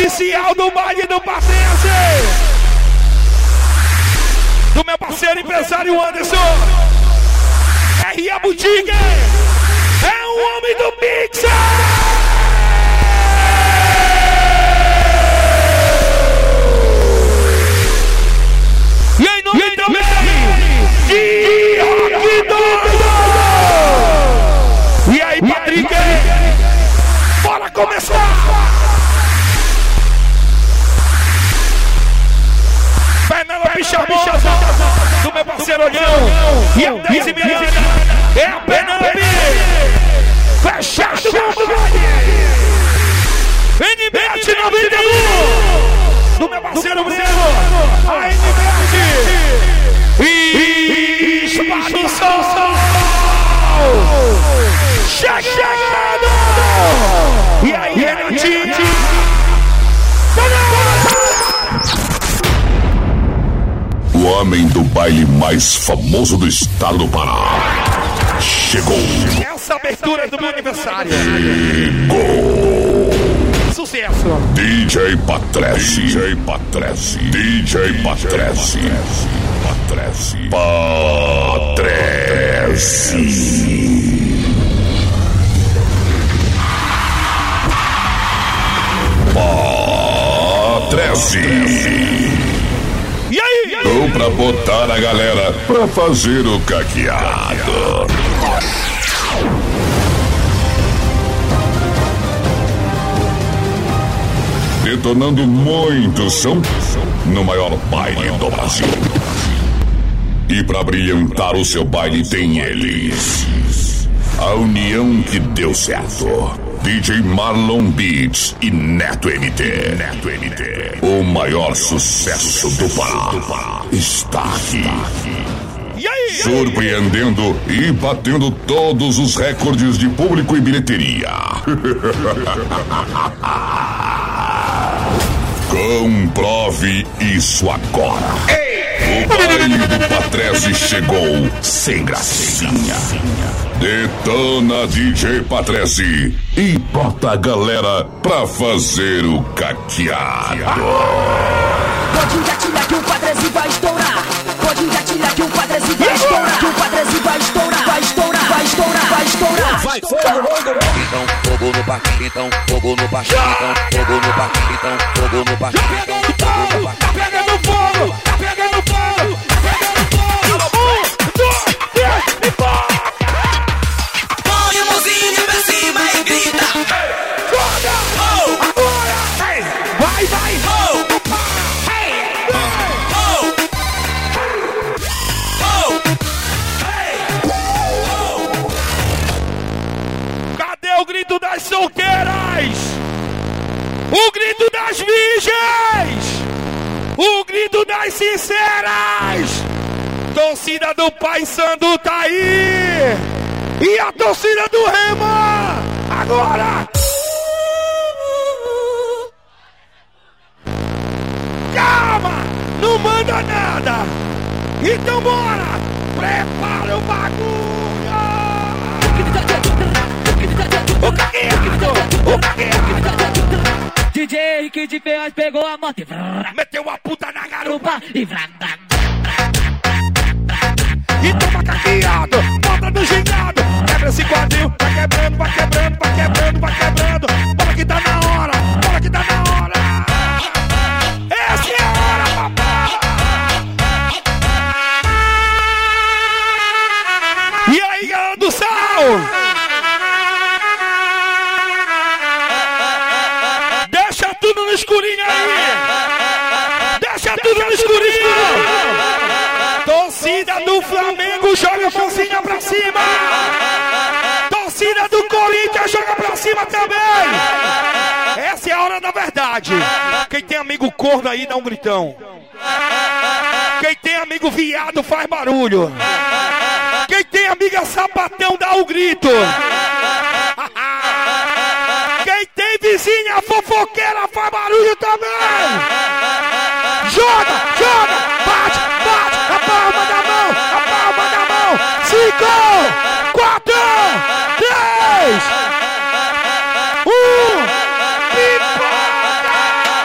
oficial do baile do Patrese, do meu parceiro empresário Anderson. R.A. Boutique é um homem do Pixar. E em nome também de Rock Doido. E aí, Patrick, bora começar. Penélope Charmosa, do meu parceiro Olhão. E a 10h30 é a Penélope. Fechado com o NBET 91, do meu parceiro Breno. A NBET e espalha o sol. Chegando. E aí, Renatinho. O homem do baile mais famoso do estado do Pará chegou. Essa abertura do meu aniversário. Chegou. Sucesso. DJ Patrese. DJ Patrese. DJ Patrese. Patrese. Patrese. Patrese. E aí? Tô pra botar a galera pra fazer o caqueado. Detonando muito som no maior baile do Brasil. E pra brilhantar o seu baile tem eles. A união que deu certo. DJ Marlon Beats e Neto NT. Neto NT. O maior sucesso do Pará está aqui. E aí? Surpreendendo e batendo todos os recordes de público e bilheteria. Comprove isso agora. O baile do Patrese chegou sem gracinha. Detona DJ Patrese e bota a galera pra fazer o caqueado. Pode engatilhar que o Patrese vai estourar. Pode engatilhar que o Patrese vai estourar. Que o Patrese vai estourar. Vai estourar, vai estourar, vai estourar. Vai, então, fogo no barquinho, então, fogo no barquinho, então, fogo no barquinho, então, fogo no barquinho, então, fogo no barquinho. Tá pegando fogo! Tá pegando fogo! Tá pegando fogo! 1, 2, 3 e fogo! Põe a mãozinha pra cima e grita. Foda! Agora! Vai, vai! Cadê o grito das solteiras? O grito das virgens! O grito das sinceras! Torcida do Pai Sandu tá aí! E a torcida do Rema! Agora! Calma! Não manda nada! Então bora! Prepara o bagulho! O caqueado! O caqueado! DJ Henrique de Ferraz pegou a moto e Meteu a puta na garupa! e E toma caqueado, bota no gingado. Quebra esse quadril, vai quebrando, vai quebrando, vai quebrando, vai quebrando. Bora que tá na hora, bora que tá na hora. Essa é a hora, papai. E aí, galera do sal? Deixa tudo no escurinho aí. Deixa tudo no escurinho. Torcida do Flamengo joga a mãozinha pra cima. Torcida do Corinthians joga pra cima também. Essa é a hora da verdade. Quem tem amigo corno aí dá um gritão. Quem tem amigo viado faz barulho. Quem tem amiga sapatão dá o grito. Quem tem vizinha fofoqueira faz barulho também. Joga, joga, bate, bate, a palma da mão, a palma da mão. 5, 4, 3, 1, pipoca!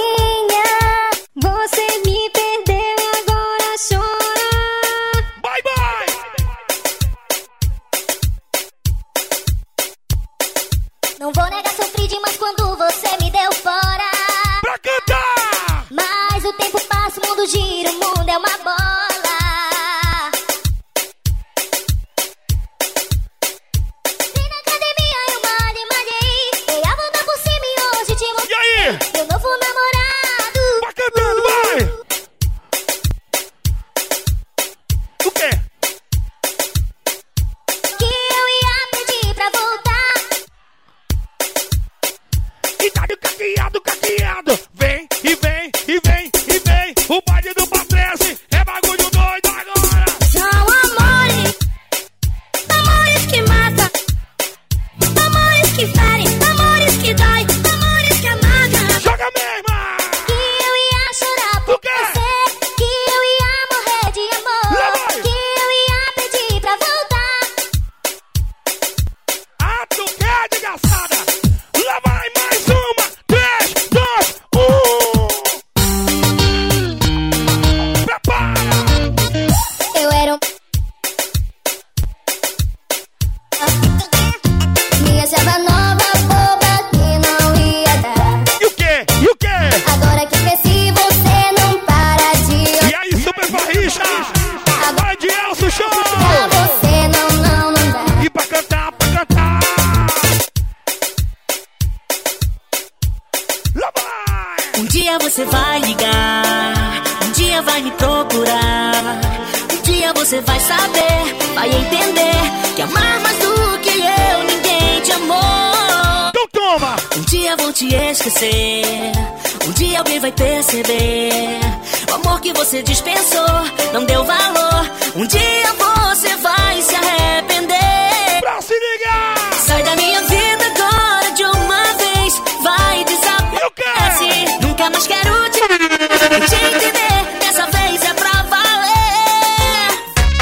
Um dia você vai ligar, um dia vai me procurar. Um dia você vai saber, vai entender que amar mais do que eu, ninguém te amou. Então toma! Um dia vou te esquecer, um dia alguém vai perceber. O amor que você dispensou, não deu valor. Um dia você vai se arrepender. Pra se ligar! Sai da minha vida agora de uma vez, vai desaparece. Nunca mais quero te entender, dessa vez é pra valer.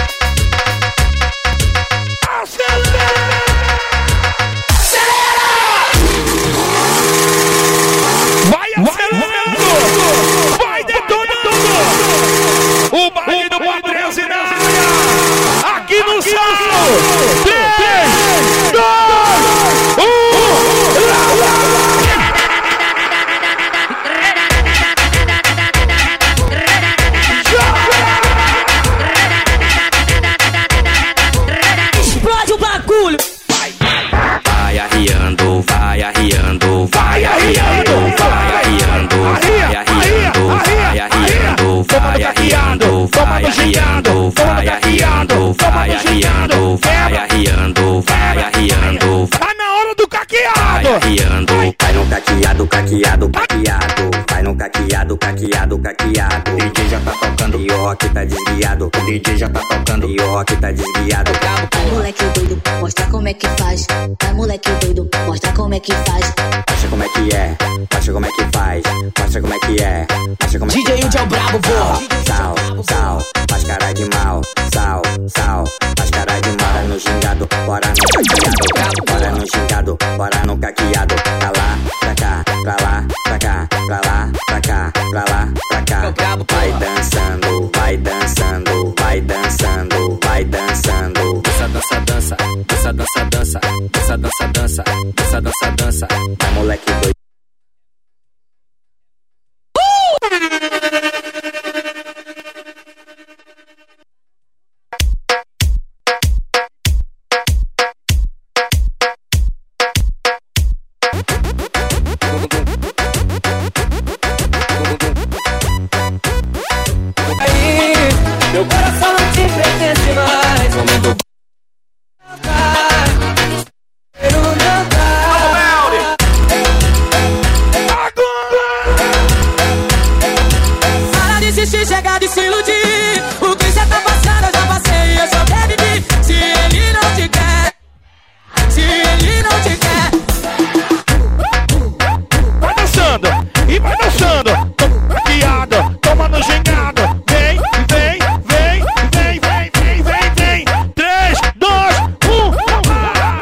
Acelera! Vai acelerando! Vai detonando! O baile do Padrese na área! Aqui no Sal! 3, 2, 1, lá, lá! Explode o bagulho! Vai arriando, vai arriando, vai arriando, vai arriando, vai arriando, vai arriando, vai arriando, vai arriando, vai arriando, vai arriando, vai arriando, vai arriando. Tá na hora do caqueado! Vai arriando, Vai no caqueado, caqueado, caqueado. Vai no caqueado, caqueado, caqueado. DJ já tá tocando e o rock tá desviado. DJ já tá tocando e o rock tá desviado. Vai moleque doido, mostra como é que faz. Vai moleque doido, mostra como é que faz. Mostra como é que é, mostra como é que faz. Mostra como é que é, mostra como é que DJ Udi é o brabo, vô. Sal, sal, faz cara de mal. Sal, sal, faz cara de mal. Bora no gingado, bora no caqueado. Bora no gingado, bora no caqueado. Pra lá, pra cá, pra lá, pra cá, pra lá, pra cá, pra lá, pra cá. Vai dançando, vai dançando, vai dançando, vai dançando. dança, dança, dança, dança, dança, dança, dança, dança, dança, dança, dança, dança. Vai moleque doido. Meu coração não te pertence mais. Para de insistir, chegar de se iludir. O que já tá passando eu já passei e eu sobrevivi. Se ele não te quer, se ele não te quer. Vai dançando e vai dançando. Caqueado, tomando gingado. Vem, vem, vem, vem, vem, vem, vem, vem. 3, 2, 1, vai!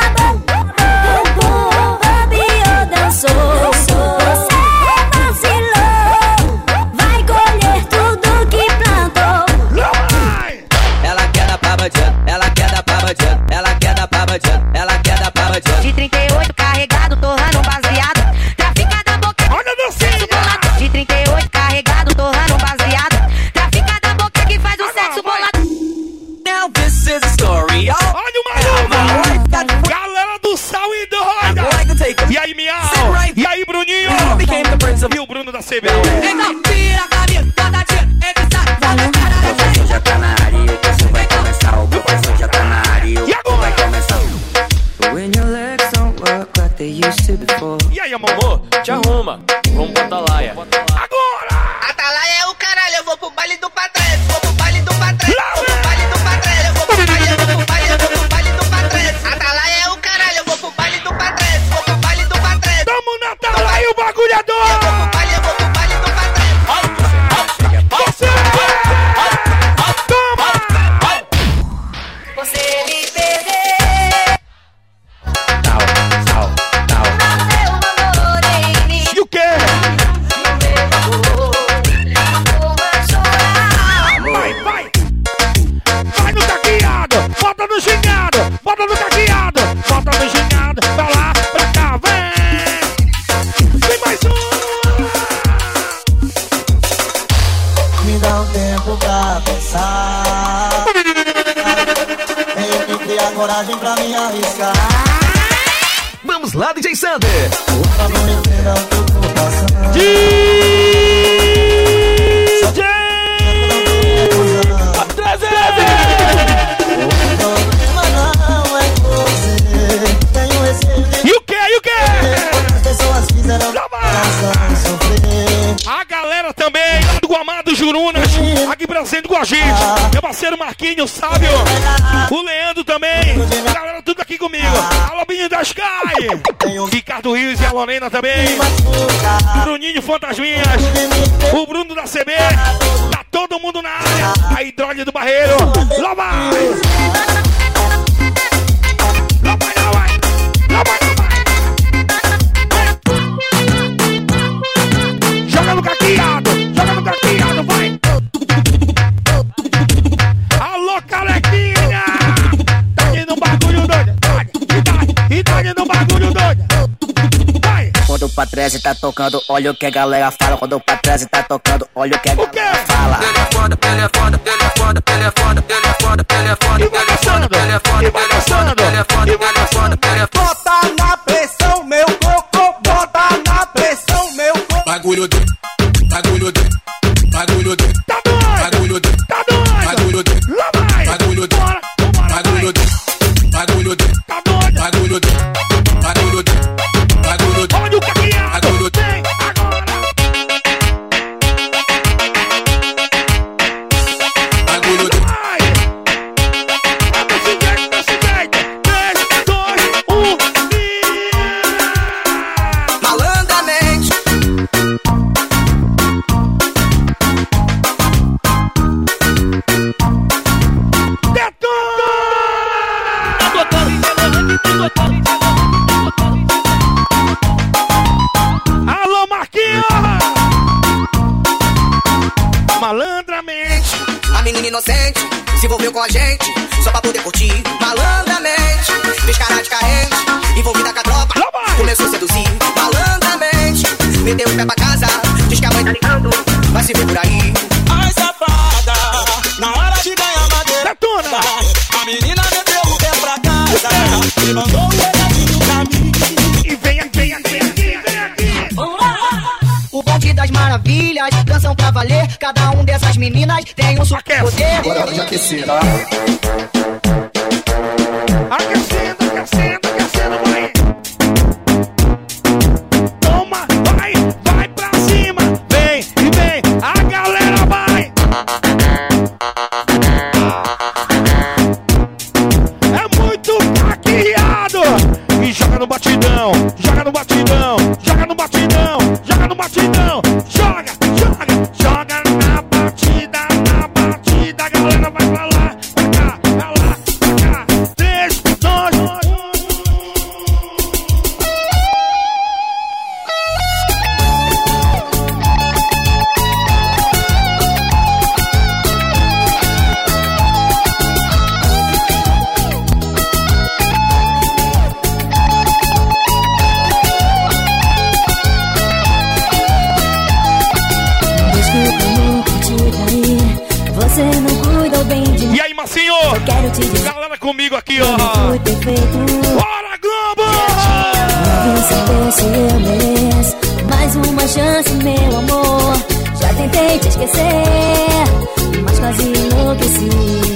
Bobeou, dançou. Você vacilou. Vai colher tudo que plantou. Vai! Ela quer dar pra bandido, ela quer dar pra bandido, ela quer dar pra bandido, ela quer dar pra bandido. De 38 carregado, torrando baseado. Trafica da boca, Olha a dancinha! de 38 carregado, torrando baseado. Trafica da boca que faz o sexo bolado. Now this is a story, oh. Olha o maluco! Galera do Sal e doida! I'd like to take a E aí, Miau? E aí, Bruninho? became the prince of E o Bruno da CBL? Então tira a camisa, cada dia, entre sai, vai na cara O professor já tá na área e o curso vai começar. O professor já tá na área e o E curso vai agora? começar. When your legs don't work like they used to before. E aí, amor? Te arruma, vamos pra Atalaia. Agora! Atalaia é o caralho, eu vou pro baile do Patrese, vou pro baile do Patrese, vou pro baile do Patrese, eu vou pro baile, eu vou pro baile, eu vou pro baile do Patrese. Atalaia é o caralho, eu vou pro baile do Patrese, vou pro baile do Patrese. Tamo na tela e o bagulho é Eu vou doido! pro baile, eu vou pro baile do Patrese. Você! Toma! Você me perdeu. Sal, sal, sal. Meu amor em mim. E o quê? Vai, vai! Vai no caqueado! Bota no gingado! Bota no caqueado! Bota no gingado! Pra lá, pra cá, vem! Tem mais um! Me dá um tempo pra pensar. Tenho que criar coragem pra me arriscar. Vamos lá, DJ Sander. Por favor, entenda o que eu tô passando. Jurunas, aqui presente com a gente. Meu parceiro Marquinhos, Sábio. O Leandro também. Galera, tudo aqui comigo. A Lobinho da Sky. Ricardo Rios e a Lorena também. Bruninho Fantasminhas. O Bruno da CB. Tá todo mundo na área. A Hidrólise do Barreiro. Lá vai. Lá vai, lá vai. Lá vai, lá vai. Joga no caqueado. Joga no caqueado, vai. Alô, carequinha. Tá aqui no bagulho doido. E tá aqui no bagulho doido. Vai. Quando o Patrese tá tocando, olha o que a galera fala. Quando o Patrese tá tocando, olha o que a galera fala. Ele é foda, ele é foda, ele é foda, ele é foda, ele é foda, ele é foda, ele é foda, ele é foda, ele é foda, ele é foda, ele é foda, ele é foda. Bota na pressão, meu coco, bota na pressão, meu coco. Bagulho doido, bagulho doido, bagulho doido, tá doido, bagulho doido, tá doido, bagulho doido, lá vai, bagulho doido, bora, bora, bagulho doido, bagulho doido, tá doido, bagulho doido, bagulho doido, bagulho doido, olha o caqueado, bagulho doido. vem agora. Bagulho doido. Vai! É desse jeito, 3, 2, 1 e... Malandramente. Alô, Marquinhos! Malandramente. A menina inocente se envolveu com a gente só pra poder curtir. Malandramente, fez cara de carente, envolvida com a tropa, começou a seduzir. Malandramente, meteu o pé pra casa, diz que a mãe tá ligando, vai se ver por aí. Ai, safada, na hora de ganhar madeira, Detona. a menina meteu o pé pra casa e mandou o pedacinho pra mim. E vem aqui, vem aqui, vem aqui, vem aqui. O bonde das maravilhas, dançam pra valer. Cada um dessas meninas tem um super poder. Agora é hora de aquecer, tá? Aquecendo, aquecendo, aquecendo, vai. Toma, vai, vai pra cima. Vem, e vem, a galera vai. É muito caqueado. E joga no batidão, joga no batidão, joga no batidão, joga no batidão. Joga, joga, joga na batida, a galera vai pra lá, pra cá, pra lá, pra cá. 3, 2, 1. Desculpa, nunca te traí. Você não cuidou bem de mim. E aí, Marcinho? Eu quero te dizer, Galera comigo aqui, eu não ó. fui perfeito. Bora, Globo! Vim saber se eu mereço mais uma chance, meu amor. Já tentei te esquecer, mas quase enlouqueci.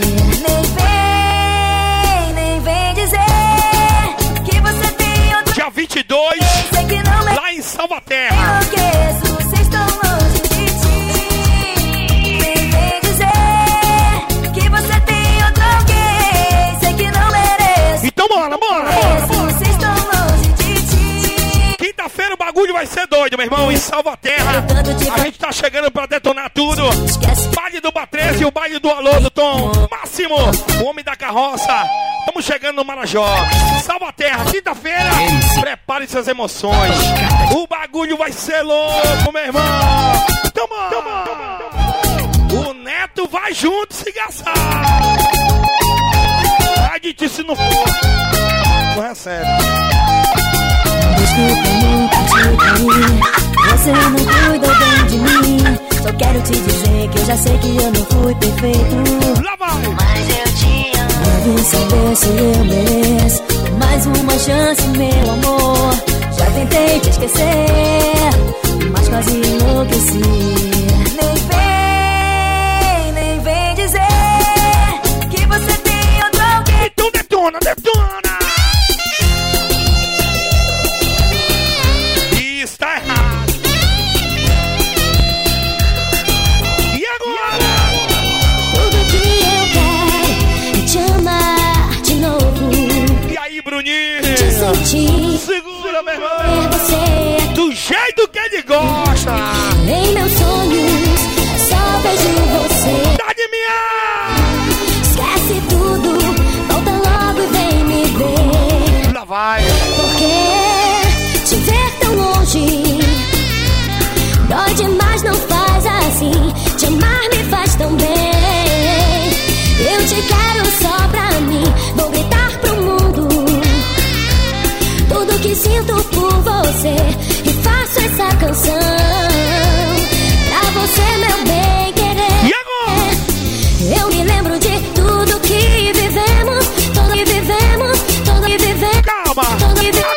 Nem vem dizer que você tem outro. Dia 22, Sei que não me lá em Salvaterra. enlouqueço, vocês estão longe de ti. Nem vem dizer que você tem outro alguém. Sei que não mereço. Então bora, bora, bora, bora. Vocês estão longe de ti. Quinta-feira o bagulho vai ser doido, meu irmão, em Salvaterra. A gente tá chegando pra detonar tudo. Baile do Batrese e o baile do Alô do Tom. Máximo, o homem da carroça. Estamos chegando no Marajó. Salvaterra, quinta-feira. Prepare suas emoções. O bagulho vai ser louco, meu irmão. Toma, toma. O Neto vai junto se gastar. Ai de ti se não for. Não recebe. Desculpa, nunca te traí. Você não cuidou bem de mim. Só quero te dizer que eu já sei que eu não fui perfeito. Lá vai. Mas eu te amo. Eu vim saber se eu mereço mais uma chance, meu amor. Já tentei te esquecer, mas quase enlouqueci. Nem vem dizer que você tem outro alguém. Então detona, detona. Está errado. E agora? Segura, meu irmão. Do jeito que ele gosta. Em meus sonhos, só vejo você. Tá de minha. Esquece tudo, volta logo e vem me ver. Lá vai. Porque te ver tão longe dói demais, não faz assim. Te amar me faz tão bem. Eu te quero só pra mim. Vou gritar pro mundo tudo que sinto por você. E faço essa canção pra você, meu bem querer. E agora? Eu me lembro de tudo que vivemos. Tudo que vivemos. Tudo que vivemos. Calma. Tudo que vivemos.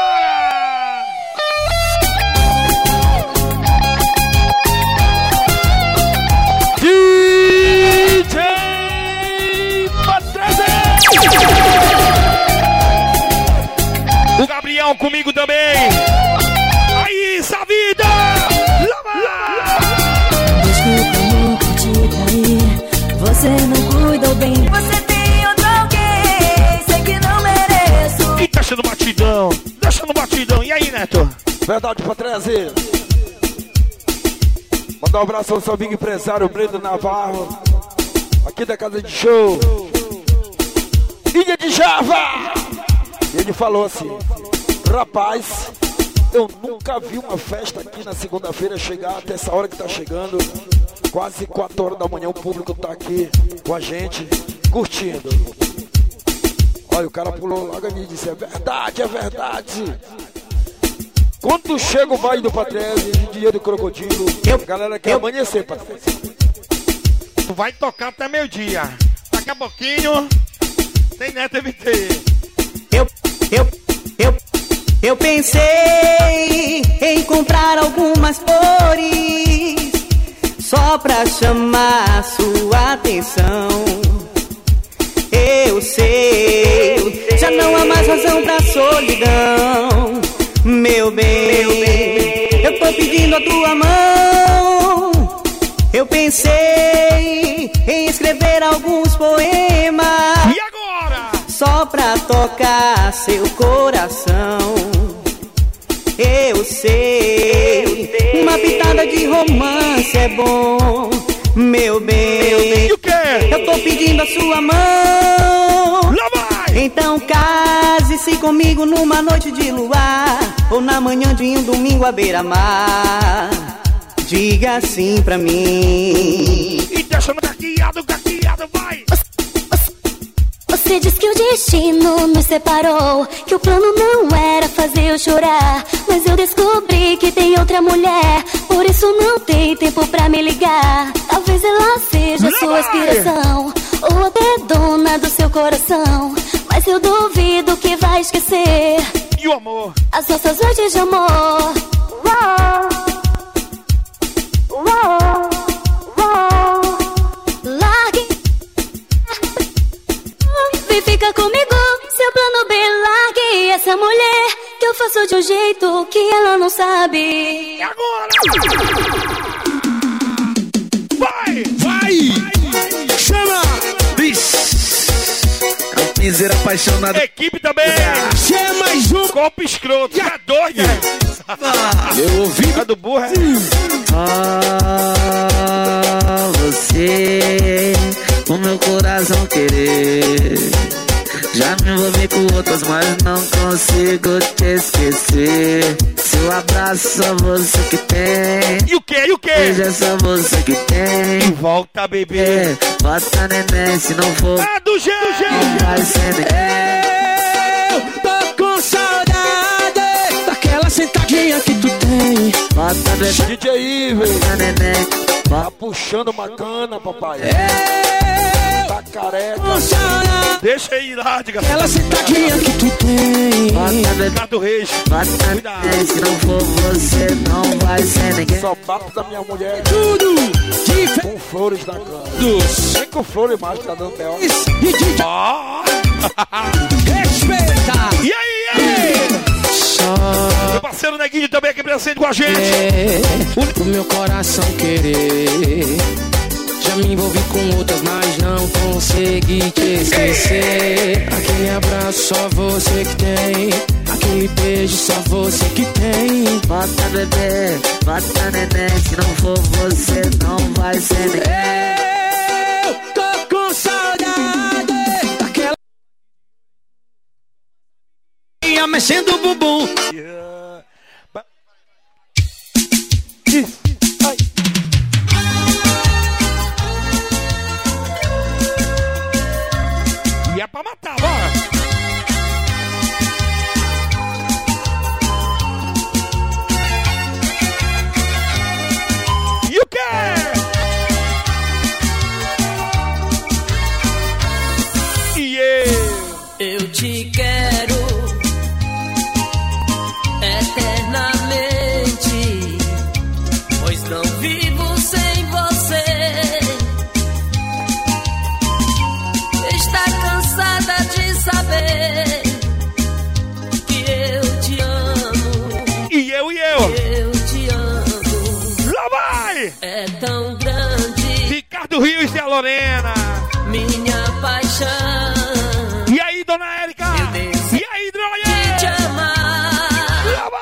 O Gabriel comigo também. Aí, essa vida! Desculpa, amor, por te trair. Você não cuidou bem. Você tem outro alguém. Sei que não mereço. E deixando batidão. Deixando batidão. E aí, Neto? Verdade pra trazer. Mandar um abraço ao seu amigo empresário Breno Navarro. Aqui da Casa de Show. Ilha de Java. E ele falou assim: rapaz, eu nunca vi uma festa aqui na segunda-feira chegar até essa hora que tá chegando. Quase 4 horas da manhã o público tá aqui com a gente, curtindo. Olha, o cara pulou logo e disse: é verdade, é verdade. Quando chega o baile do Patrese, de dia do crocodilo, a galera quer amanhecer, Patrese. Tu vai tocar até meio-dia. Daqui a pouquinho tem Neto MT. Eu pensei em comprar algumas flores só pra chamar sua atenção. Eu sei, já não há mais razão pra solidão. Meu bem, eu tô pedindo a tua mão. Eu pensei em escrever alguns poemas. E agora? Só pra tocar seu coração. Eu sei, uma pitada de romance é bom. Meu bem, e o quê? Eu tô pedindo a sua mão. Lá vai! Então case-se comigo numa noite de luar, ou na manhã de um domingo à beira-mar. Diga sim pra mim. E deixa no gaqueado, vai! Você diz que o destino nos separou, que o plano não era fazer eu chorar. Mas eu descobri que tem outra mulher, por isso não tem tempo pra me ligar. Talvez ela seja sua inspiração, ou até dona do seu coração. Mas eu duvido que vai esquecer. E o amor? As nossas noites de amor. Largue. Vem fica comigo, seu plano B. Largue essa mulher, que eu faço de um jeito que ela não sabe. E agora? Vai! Chama! Miseira apaixonada. Equipe também! Chama mais um! Copo escroto, é doido! Eu ouvi a do burro, é? Você, o meu coração querer. Já me envolvi com outras, mas não consigo te esquecer. Seu abraço só você que tem. E o quê? Hoje é só você que tem. E volta, bebê. Bota neném, se não for do jeito. Não vai ser neném. Eu tô com saudade daquela sentadinha que tu tem. Bota bebê. DJ Iver. Bota neném. Tá puxando uma cana, papai. Tá careca. Deixa aí lá, diga. Aquela sentadinha que tu tem. Ricardo Reis. Cuidado. Se não for você, não vai ser ninguém. Só bato da minha mulher. Tudo com flores na cama. Nem com flores mais, tá dando B.O. Respeita. E aí? Meu parceiro Neguinho também aqui presente com a gente. O meu coração querer. Já me envolvi com outras, mas não consegui te esquecer. Aquele abraço só você que tem. aquele beijo, só você que tem. Bota bebê, bota neném, se não for você não vai ser ninguém. Eu tô com saudade daquela mexendo o bumbum. E é pra matar, bora! E o quê? E eu te quero eternamente, pois não vivo sem você. Está cansada de saber que eu te amo. E eu. Eu te amo. Lá vai! É tão grande Ricardo Rios e a Lorena. minha paixão. E aí, dona Érica? E aí, Droga? Te amar.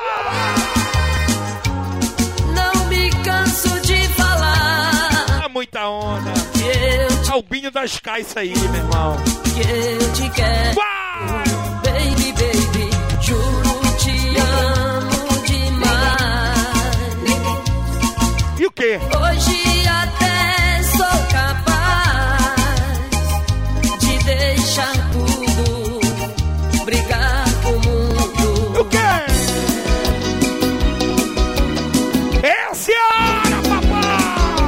Não me canso de falar. Muita onda. Albinho da Sky, isso aí, meu irmão. Que eu te quero. Baby, baby, juro te amo demais. E o quê? Hoje até sou capaz de deixar tudo, brigar com o mundo. O quê? Essa é a hora, papai!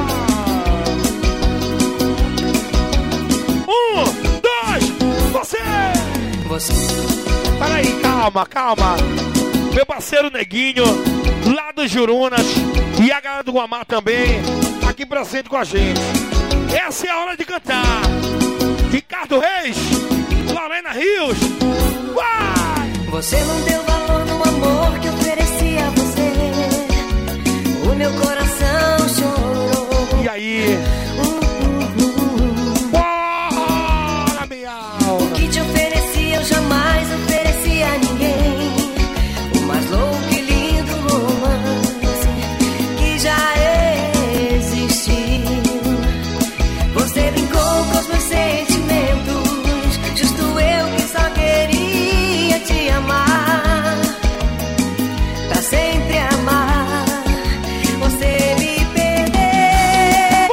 1, 2, você! Peraí, calma. Meu parceiro Neguinho, lá dos Jurunas, e a galera do Guamá também, aqui presente com a gente. Essa é a hora de cantar. Ricardo Reis, Lorena Rios, vai! Você não deu valor no amor que ofereci a você. O meu coração chorou. E aí? Bora, minha alma! O que te ofereci eu jamais ofereci a ninguém. O mais louco e lindo romance que já existiu. Você brincou com os meus sentimentos, justo eu que só queria te amar, pra sempre amar. Você me perdeu.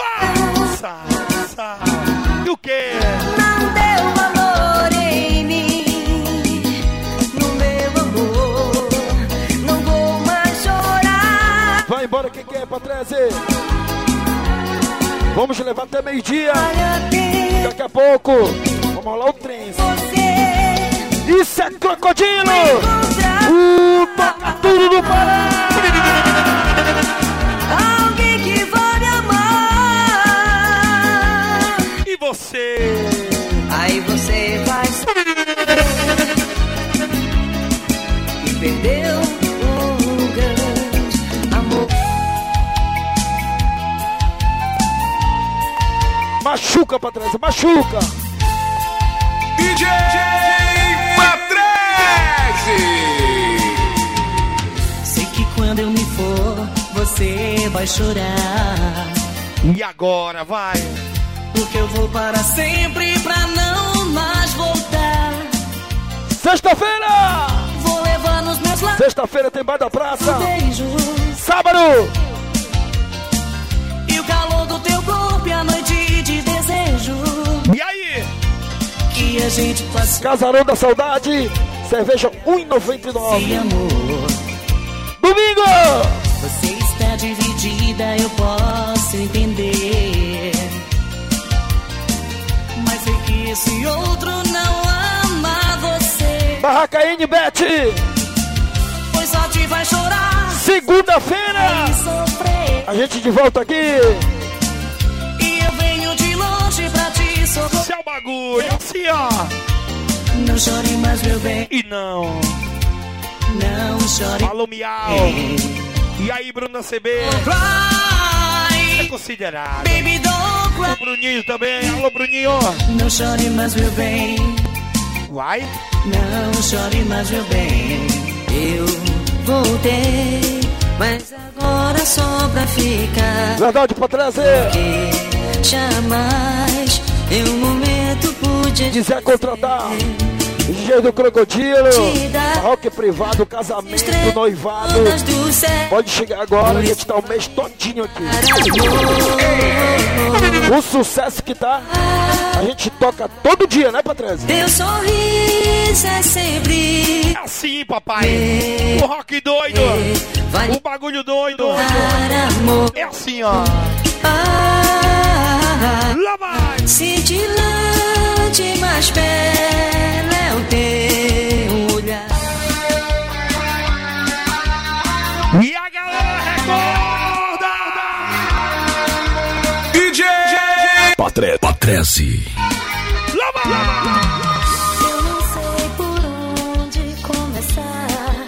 E o quê? Não deu valor em mim, no meu amor. Não vou mais chorar. Vai embora quem quer pra trazer. Vamos levar até meio-dia. Daqui a pouco vamos rolar o trem. Isso é Crocodilo. Toca tudo do Pará. Alguém que vai me amar. E você? Aí você vai e perdeu um grande amor. Machuca pra trás, machuca. DJ Patrese. Sei que quando eu me for, você vai chorar. E agora, vai? Porque eu vou para sempre pra não mais voltar. Sexta-feira! Vou levar nos meus lábios. Sexta-feira tem Bar da Praça. Beijo. Sábado! E o calor do teu corpo e a noite de desejo. E aí? Que a gente passa. Casarão da Saudade. Cerveja R$1,99. Sim, amor. Domingo! Você está dividida, eu posso entender. Mas sei que esse outro não ama você. Barraca NBet. Pois só te vai chorar. Segunda-feira. A gente de volta aqui. E eu venho de longe pra te socorrer. Esse é o bagulho, assim ó. Não chore mais, meu bem. E não. Não chore. Alô, miau. E aí, Bruna CB? É considerado. Baby, don't cry. O Bruninho também. Alô, Bruninho. Não chore mais, meu bem. Vai. Não chore mais, meu bem. Eu voltei, mas agora só pra ficar. Verdade, Patrícia. Porque jamais em um momento pude quiser contratar DJ do Crocodilo, rock privado, casamento, noivado, pode chegar agora, a gente tá o mês todinho aqui. O sucesso que tá, a gente toca todo dia, né, Patrícia? Teu sorriso é sempre assim, papai. O rock doido, o bagulho doido. É assim, ó. Lá vai. Cintilante, mais bela é o teu olhar. E a galera recorda. DJ Patrese. Lá vai. Eu não sei por onde começar.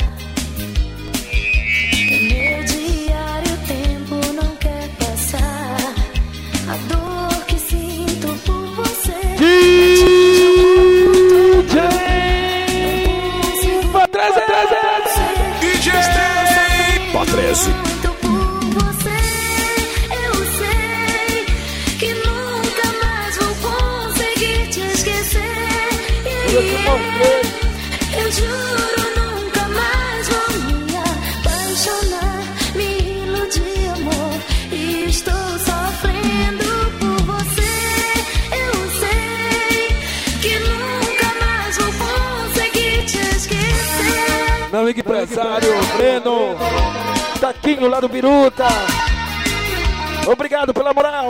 Meu diário, o tempo não quer passar. A dor que sinto por você. DJ Patrese. DJ Patrese. Muito por você. Eu sei que nunca mais vou conseguir te esquecer. Eu juro, nunca mais vou me apaixonar. Me iludir, amor. E estou sofrendo por você. Eu sei que nunca mais vou conseguir te esquecer. Meu amigo empresário, Breno, Taquinho lá do Biruta. Obrigado pela moral.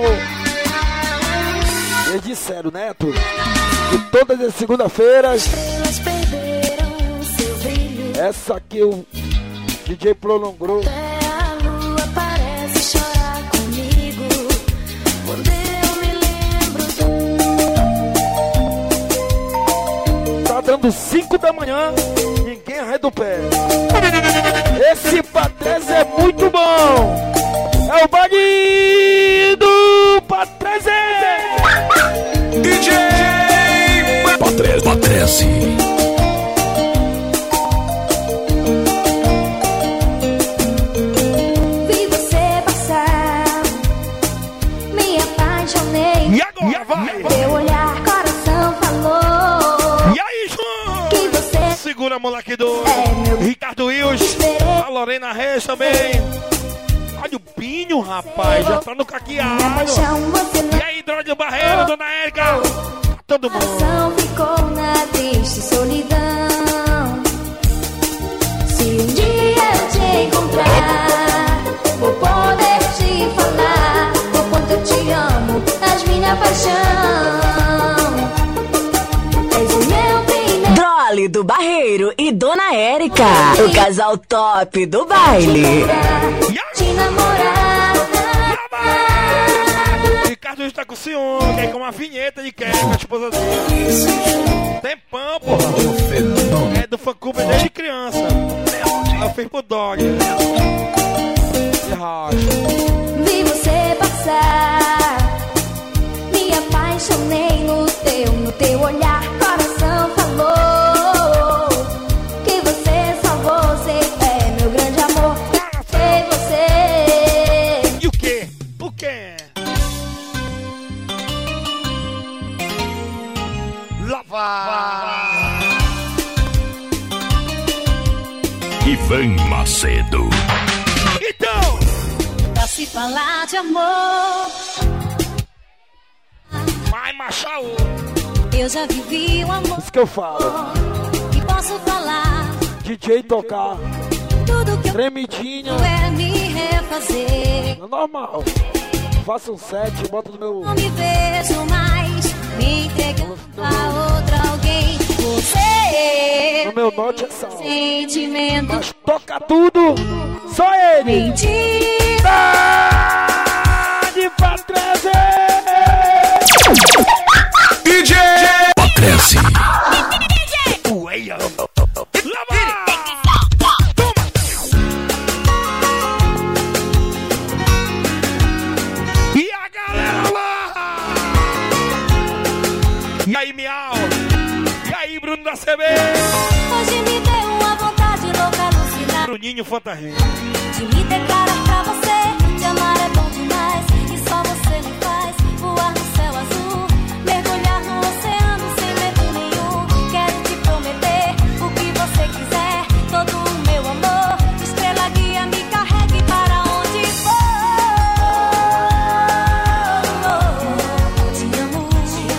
Eles disseram, Neto, que todas as segunda-feiras, Estrelas perderam seu brilho. essa aqui o DJ prolongou. Até a lua parece chorar comigo. Quando eu me lembro Tá dando 5 da manhã, ninguém arreda o pé. Esse Patrese é muito bom. É o baile do Patrese. DJ Patrese. vi você passar, me apaixonei. E agora vai. Teu olhar, coração falou. E aí, João? Que você Segura, moleque do é meu Ricardo Wills. A Lorena Reis também. Olha o Pinho, rapaz. Já tá no caqueado. paixão, você E aí, Drônio Barreiro, Dona Érica. Tá todo mundo. coração ficou na triste solidão. Se um dia eu te encontrar, vou poder te falar o quanto eu te amo, és minha paixão. És o meu primeiro. Drole do Barreiro e Dona Érica, o casal top do baile. Te namorar. Ricardo está com ciúme, quer com uma vinheta de quer com a esposa dele. Tempão, porra. É do fã-clube desde criança. Ela fez pro dog. E rocha. Vi você passar, me apaixonei no teu olhar, coração falou que você é meu grande amor. Sei você. E o quê? O quê? Lavar. Ivan Macedo. Então, Pra se falar de amor, vai machar o. eu já vivi um amor Isso que eu falo. e posso falar DJ tocar tudo que eu tremidinha. é me refazer. É normal. Faça um set, bota no meu. Não me vejo mais me entregando a outra alguém. Você, No meu note é sal. sentimento, Mas toca tudo. Só ele. mentira. De Patrese. DJ Patrese. Ueia. Lava. E a galera lá. E aí, Miau. E aí, Bruno da CB. Hoje me deu uma vontade louca Juninho Fantarrém. De me declarar pra você, te amar é bom demais. E só você me faz voar no céu azul, mergulhar no oceano sem medo nenhum. Quero te prometer o que você quiser, todo o meu amor. Estrela guia, me carregue para onde for. Te amo.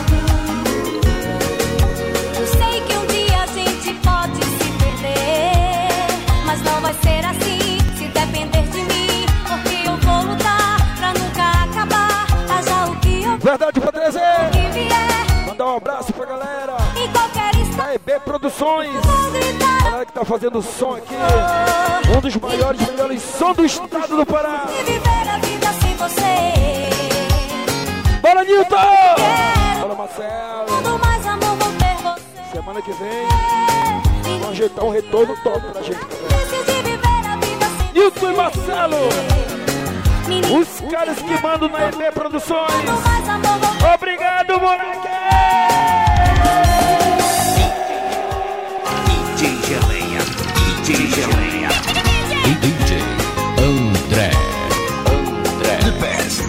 Eu sei que um dia a gente pode se perder, mas não vai ser assim se depender de mim, porque eu vou lutar pra nunca acabar. Haja o que eu Verdade pra trazer. o que vier, Mandar um abraço pra galera em qualquer da EB Produções. Galera que tá fazendo som aqui. Um dos maiores, melhores som do estado do Pará. viver a vida sem você. Bora, Nilton! Bora, Marcelo. Quando mais amor vou ter você. Semana que vem, vamos ajeitar um retorno top pra gente. Decidi viver a vida sem Nilton e Marcelo, os caras que mandam na EB Produções. mais amor vou ter. Obrigado, moleque! DJ Geleia, DJ Geleia. DJ André. The best.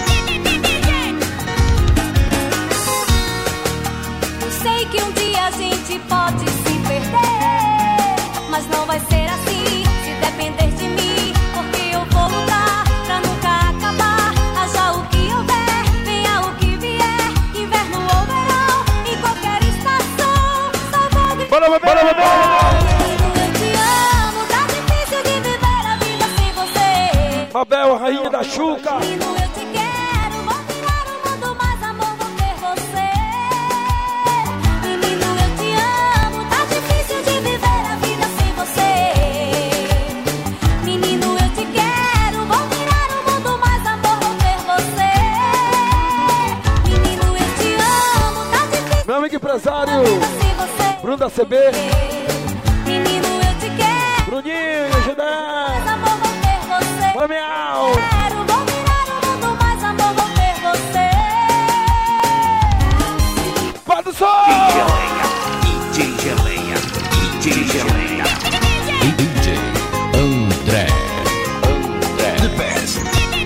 Eu sei que um dia a gente pode se perder, mas não vai ser assim se depender de mim, porque eu vou lutar pra nunca acabar. Haja o que houver, venha o que vier, inverno ou verão, em qualquer estação, só vou gritar. Bora, Eu te amo, tá difícil de viver a vida sem você. Mabel, a rainha da Xuca. Menino, eu te quero, vou virar o mundo, mais amor vou ter você. Menino, eu te amo, tá difícil de viver a vida sem você. Menino, eu te quero, vou virar o mundo, mais amor vou ter você. Menino, eu te amo, tá difícil Meu amigo empresário, sem você. Bruno da CB. Menino, eu te quero, Bruninho, Judé. mais amor vou ter você. Flamial. Quero, vou virar o mundo, mais amor vou ter você. Vai do sol. DJ Geleia, DJ Geleia. DJ André. The best.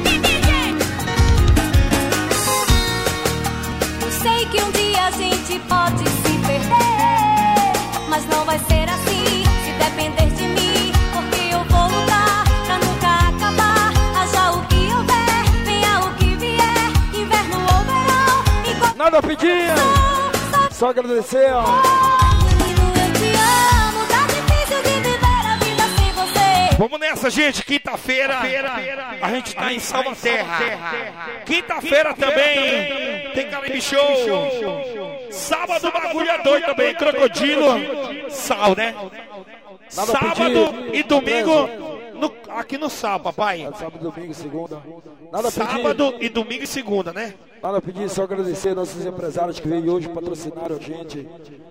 Eu sei que um dia a gente pode se perder, mas não vai ser assim se depender de mim, porque eu vou lutar pra nunca acabar. Haja o que houver, venha o que vier, inverno ou verão, em qualquer Nada a pedir. Só agradecer, ó. menino, eu te amo, tá difícil de viver a vida sem você. Vamos nessa, gente. Quinta-feira, a gente tá em Salvaterra. Quinta-feira também tem Caribe Show. Sábado, bagulho é doido também. Crocodilo. Sal, né? Nada a Sábado pedir. e domingo aqui no Sal, papai. Sábado, domingo, segunda. Nada a pedir. Sábado e domingo e segunda, né? Nada a pedir, só agradecer nossos empresários que veio hoje patrocinaram a gente.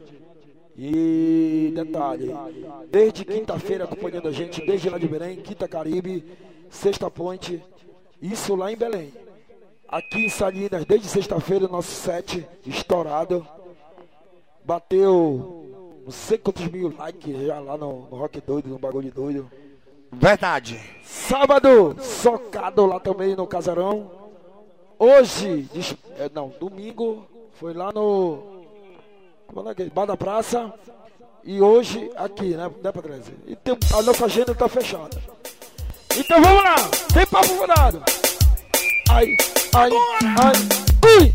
E detalhe, desde quinta-feira acompanhando a gente, desde lá de Belém, Quinta Caribe, Sexta Ponte, isso lá em Belém. Aqui em Salinas, desde sexta-feira, nosso set estourado. Bateu não sei quantos mil likes já lá no Rock Doido, no Bagulho Doido. Verdade. Sábado, socado lá também no Casarão. Hoje, domingo, foi lá no Bar da Praça. E hoje aqui, né Patrícia? E a nossa agenda tá fechada. Então vamos lá, tem papo furado. Ai, ai, ai, ui!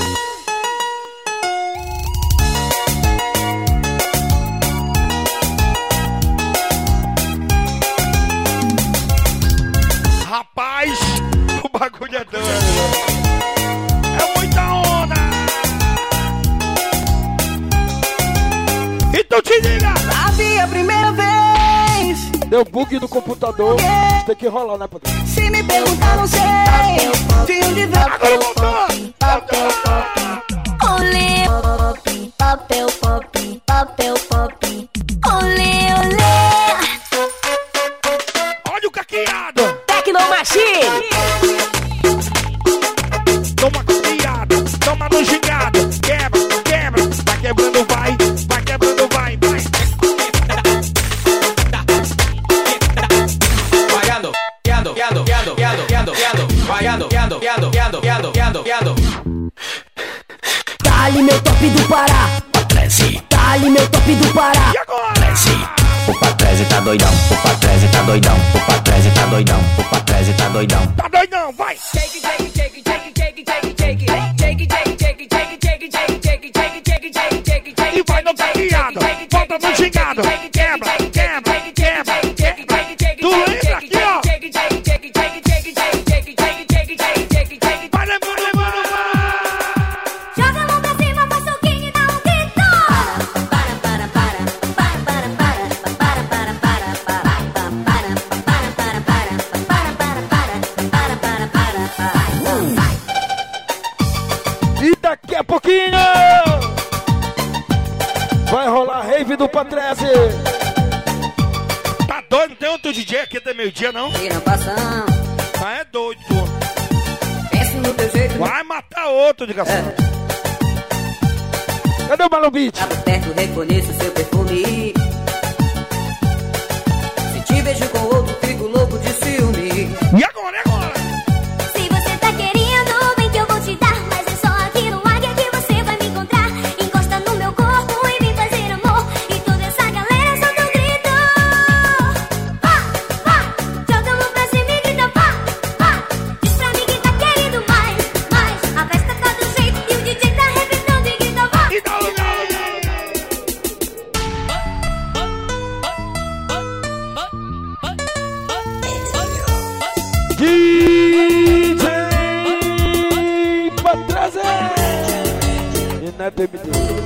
Rapaz, o bagulho é doido. É muita onda. Então te liga. Sabe a primeira vez. Deu bug no computador. Tem que rolar, né, Patrícia? Se me perguntar, não sei. Fio de ver. Agora voltou. Papel pop, olê, pop, papel pop, papel pop, olê, olê. Olha o caqueado. Tecnomachine. Toma caqueado, toma no gingado. Quebra, quebra, vai quebrando, vai quebrando, vai. Dá-lhe meu top do Pará. Dá-lhe meu top do Pará. E agora? O Patrese tá doidão, o Patrese tá doidão, o Patrese tá doidão, o Patrese tá doidão. Tá doidão, vai! E vai no caqueado, volta no gingado. Quebra, quebra, quebra, quebra. Tu lembra aqui, ó. Vai lembrando, lembrando, Joga a mão pra cima, faz soquinho e dá um grito. E daqui a pouquinho vai rolar a rave do Patrese. Tá doido? Não tem outro DJ aqui até meio-dia, não? Tá é doido, tu. No teu jeito. Vai matar outro, desgraçado. Cadê o Balão Beat? Tá por perto, reconheço seu perfume. Se te vejo com outro, fico louco de ciúme. E agora, e agora? Se você tá querendo, vem que eu vou te dar. Mas é só aqui no águia que você vai me encontrar. Encosta no meu corpo e vem fazer amor. E toda essa galera solta um grito. Vá, vá, joga a mão pra cima e grita vá, vá. Diz pra mim que tá querendo mais, mais. A festa tá do jeito e o DJ tá arrebentando e grita vá. E dá, DJ Patrese e Neto MD.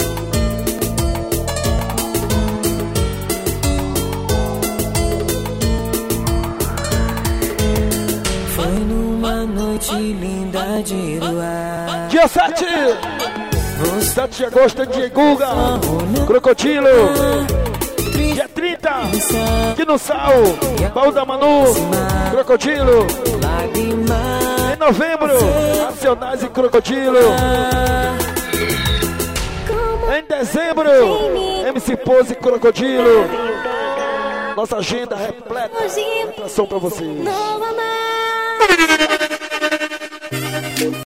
Foi numa noite linda de luar. Dia 7 de agosto, dia Guga, Crocodilo. Dia 30, aqui no Sal, Baú da Manu, Crocodilo. Em novembro, Racionais e Crocodilo. Em dezembro, MC Pose e Crocodilo. Nossa agenda repleta de atração pra vocês.